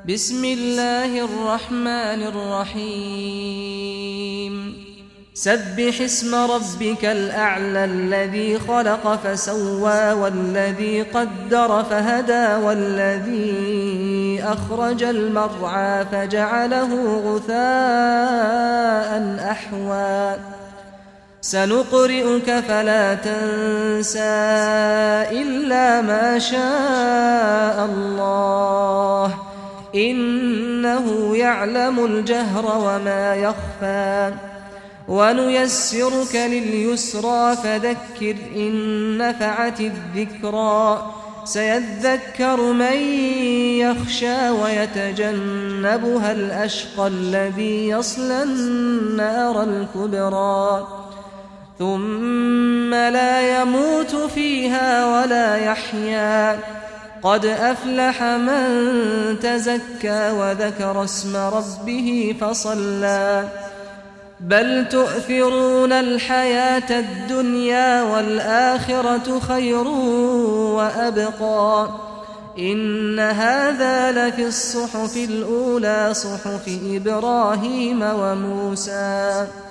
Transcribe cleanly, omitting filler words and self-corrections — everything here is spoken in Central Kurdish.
بسم الله الرحمن الرحيم سبح اسم ربك الأعلى الذي خلق فسوى والذي قدر فهدى والذي أخرج المرعى فجعله غثاء أحوى سنقرئك فلا تنسى إلا ما شاء الله إنه يعلم الجهر وما يخفى ونيسرك لليسرى فذكر إن نفعت الذكرى سيذكر من يخشى ويتجنبها الأشقى الذي يصلى النار الكبرى ثم لا يموت فيها ولا يحيا قد أفلح من تزكى وذكر اسم ربه فصلى بل تؤثرون الحياة الدنيا والآخرة خير وأبقى إن هذا لفي الصحف الأولى صحف إبراهيم وموسى